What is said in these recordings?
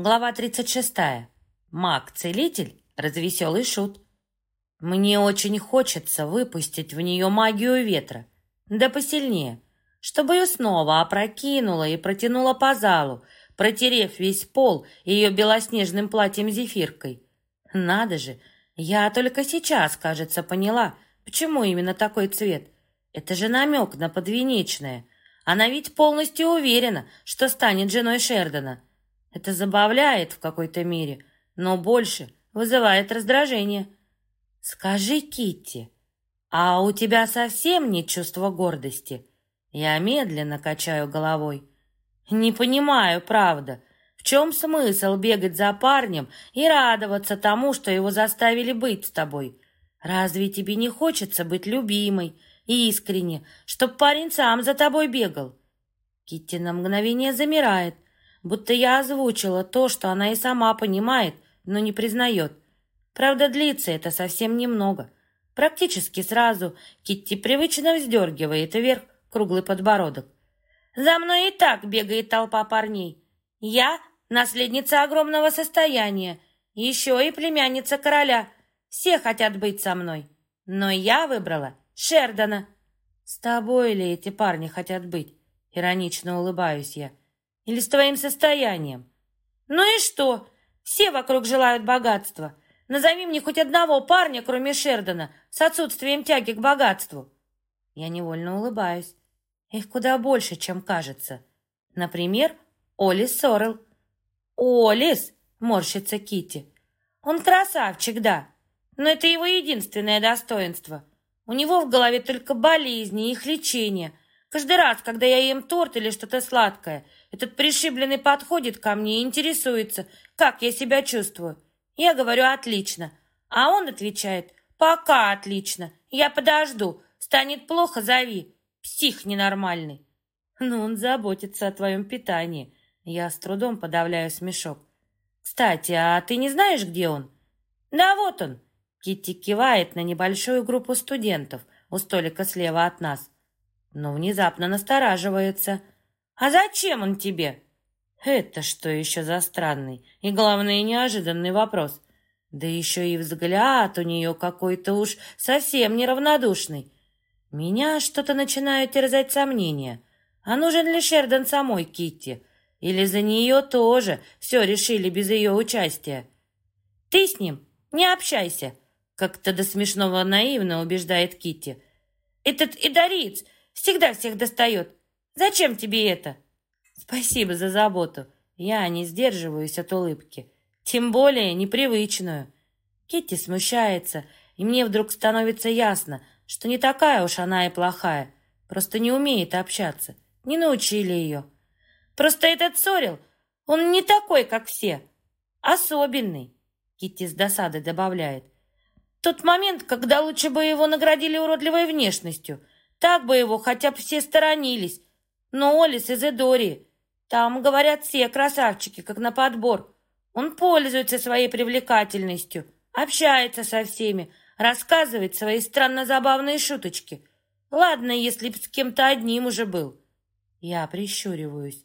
Глава 36. Маг-целитель, развеселый шут. Мне очень хочется выпустить в нее магию ветра, да посильнее, чтобы ее снова опрокинуло и протянуло по залу, протерев весь пол ее белоснежным платьем-зефиркой. Надо же, я только сейчас, кажется, поняла, почему именно такой цвет. Это же намек на подвенечное. Она ведь полностью уверена, что станет женой Шердона. Это забавляет в какой-то мере, но больше вызывает раздражение. Скажи, Китти, а у тебя совсем нет чувства гордости? Я медленно качаю головой. Не понимаю, правда, в чем смысл бегать за парнем и радоваться тому, что его заставили быть с тобой? Разве тебе не хочется быть любимой, искренне, чтоб парень сам за тобой бегал? Китти на мгновение замирает, будто я озвучила то, что она и сама понимает, но не признает. Правда, длится это совсем немного. Практически сразу Китти привычно вздергивает вверх круглый подбородок. «За мной и так бегает толпа парней. Я наследница огромного состояния, еще и племянница короля. Все хотят быть со мной, но я выбрала Шердона». «С тобой ли эти парни хотят быть?» Иронично улыбаюсь я. Или с твоим состоянием? Ну и что? Все вокруг желают богатства. Назови мне хоть одного парня, кроме Шердона, с отсутствием тяги к богатству. Я невольно улыбаюсь. Их куда больше, чем кажется. Например, Олис Сорел. Олис, морщится Китти. Он красавчик, да, но это его единственное достоинство. У него в голове только болезни и их лечение. Каждый раз, когда я ем торт или что-то сладкое, этот пришибленный подходит ко мне и интересуется, как я себя чувствую. Я говорю «отлично», а он отвечает «пока отлично, я подожду, станет плохо, зови, псих ненормальный». Но он заботится о твоем питании. Я с трудом подавляю смешок. Кстати, а ты не знаешь, где он? Да вот он. Китти кивает на небольшую группу студентов у столика слева от нас, но внезапно настораживается. «А зачем он тебе?» Это что еще за странный и, главное, неожиданный вопрос? Да еще и взгляд у нее какой-то уж совсем неравнодушный. Меня что-то начинают терзать сомнения. А нужен ли Шердон самой Китти? Или за нее тоже все решили без ее участия? «Ты с ним не общайся», — как-то до смешного наивно убеждает Китти. «Этот идариец всегда всех достает. Зачем тебе это?» «Спасибо за заботу. Я не сдерживаюсь от улыбки. Тем более непривычную». Китти смущается, и мне вдруг становится ясно, что не такая уж она и плохая. Просто не умеет общаться. Не научили ее. «Просто этот Сорел, он не такой, как все. Особенный», — Китти с досадой добавляет. «Тот момент, когда лучше бы его наградили уродливой внешностью. Так бы его хотя бы все сторонились. Но Олис из Эдории. Там, говорят, все красавчики, как на подбор. Он пользуется своей привлекательностью, общается со всеми, рассказывает свои странно забавные шуточки. Ладно, если б с кем-то одним уже был». Я прищуриваюсь.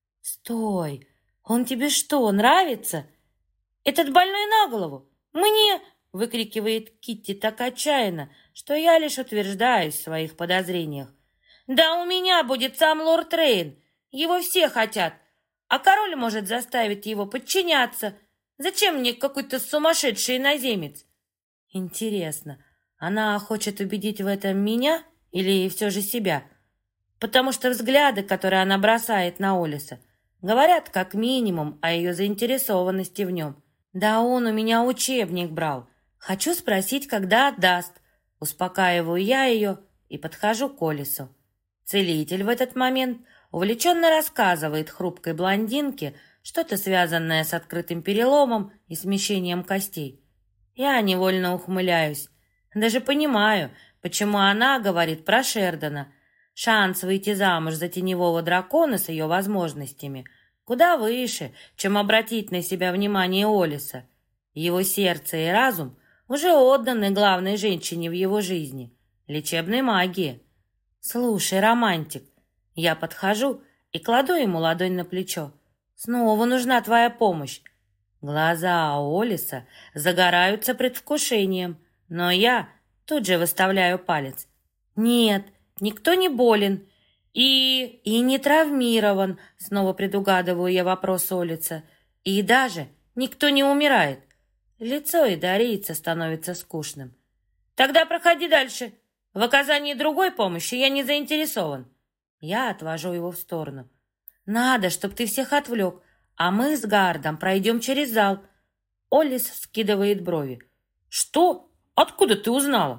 «Стой! Он тебе что, нравится?» «Этот больной на голову? Мне!» — выкрикивает Китти так отчаянно, что я лишь утверждаюсь в своих подозрениях. «Да у меня будет сам лорд Рейн. Его все хотят. А король может заставить его подчиняться. Зачем мне какой-то сумасшедший иноземец?» Интересно, она хочет убедить в этом меня или все же себя? Потому что взгляды, которые она бросает на Олиса, говорят как минимум о ее заинтересованности в нем. Да он у меня учебник брал. Хочу спросить, когда отдаст. Успокаиваю я ее и подхожу к Олису. Целитель в этот момент увлеченно рассказывает хрупкой блондинке что-то связанное с открытым переломом и смещением костей. Я невольно ухмыляюсь. Даже понимаю, почему она говорит про Шердона. Шанс выйти замуж за теневого дракона с ее возможностями куда выше, чем обратить на себя внимание Олиса. Его сердце и разум уже отданы главной женщине в его жизни — лечебной магии. «Слушай, романтик», я подхожу и кладу ему ладонь на плечо. «Снова нужна твоя помощь. Глаза Олиса загораются предвкушением, но я тут же выставляю палец. Нет, никто не болен и не травмирован, снова предугадываю я вопрос Олиса. И даже никто не умирает. Лицо идарийца становится скучным. Тогда проходи дальше. В оказании другой помощи я не заинтересован. Я отвожу его в сторону. Надо, чтобы ты всех отвлек, а мы с Гардом пройдем через зал. Олис скидывает брови. Что? Откуда ты узнала?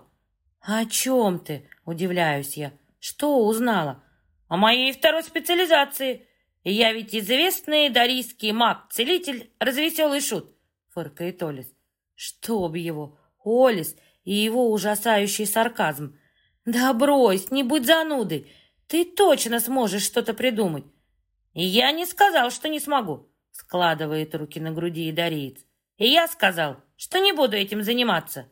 О чем ты? Удивляюсь я. Что узнала? О моей второй специализации. Я ведь известный дарийский маг-целитель, развеселый шут, фыркает Олис. Чтоб его, Олис и его ужасающий сарказм. Да брось, не будь занудой. Ты точно сможешь что-то придумать. И я не сказал, что не смогу, складывает руки на груди идариец. И я сказал, что не буду этим заниматься.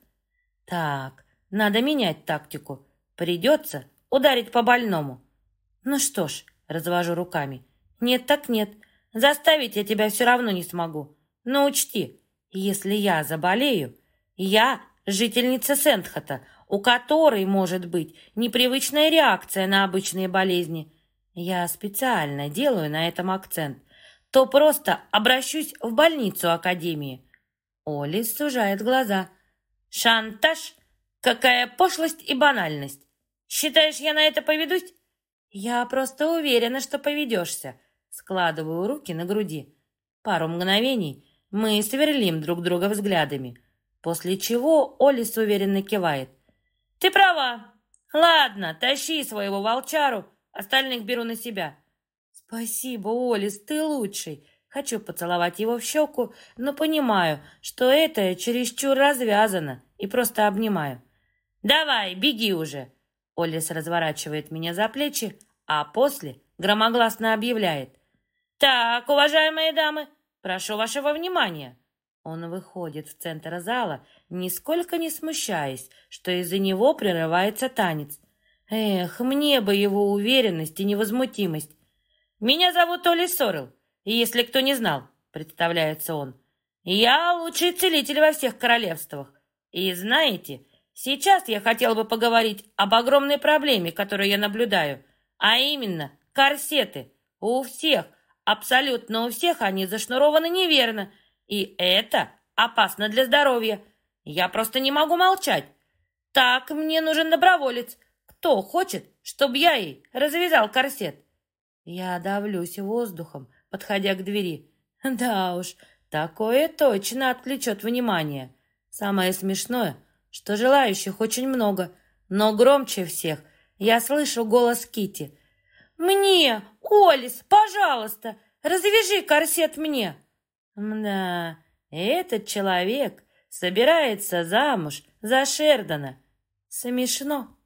Так, надо менять тактику. Придется ударить по больному. Ну что ж, развожу руками. Нет так нет. Заставить я тебя все равно не смогу. Но учти, если я заболею, я жительница Сентхата, у которой может быть непривычная реакция на обычные болезни. Я специально делаю на этом акцент. То просто обращусь в больницу Академии. Олис сужает глаза. Шантаж? Какая пошлость и банальность. Считаешь, я на это поведусь? Я просто уверена, что поведешься. Складываю руки на груди. Пару мгновений мы сверлим друг друга взглядами, после чего Олис уверенно кивает. Ты права. Ладно, тащи своего волчару, остальных беру на себя. Спасибо, Олис, ты лучший. Хочу поцеловать его в щеку, но понимаю, что это чересчур развязано, и просто обнимаю. Давай, беги уже. Олис разворачивает меня за плечи, а после громогласно объявляет. Так, уважаемые дамы, прошу вашего внимания. Он выходит в центр зала, нисколько не смущаясь, что из-за него прерывается танец. Эх, мне бы его уверенность и невозмутимость. Меня зовут Олис Сорел, и если кто не знал, представляется он. Я лучший целитель во всех королевствах. И знаете, сейчас я хотел бы поговорить об огромной проблеме, которую я наблюдаю, а именно корсеты. У всех, абсолютно у всех они зашнурованы неверно, и это опасно для здоровья. Я просто не могу молчать. Так, мне нужен доброволец. Кто хочет, чтобы я ей развязал корсет? Я давлюсь воздухом, подходя к двери. Да уж, такое точно отвлечет внимание. Самое смешное, что желающих очень много, но громче всех я слышу голос Кити. «Мне, Олис, пожалуйста, развяжи корсет мне!» Мда, этот человек собирается замуж за Шердона. Смешно.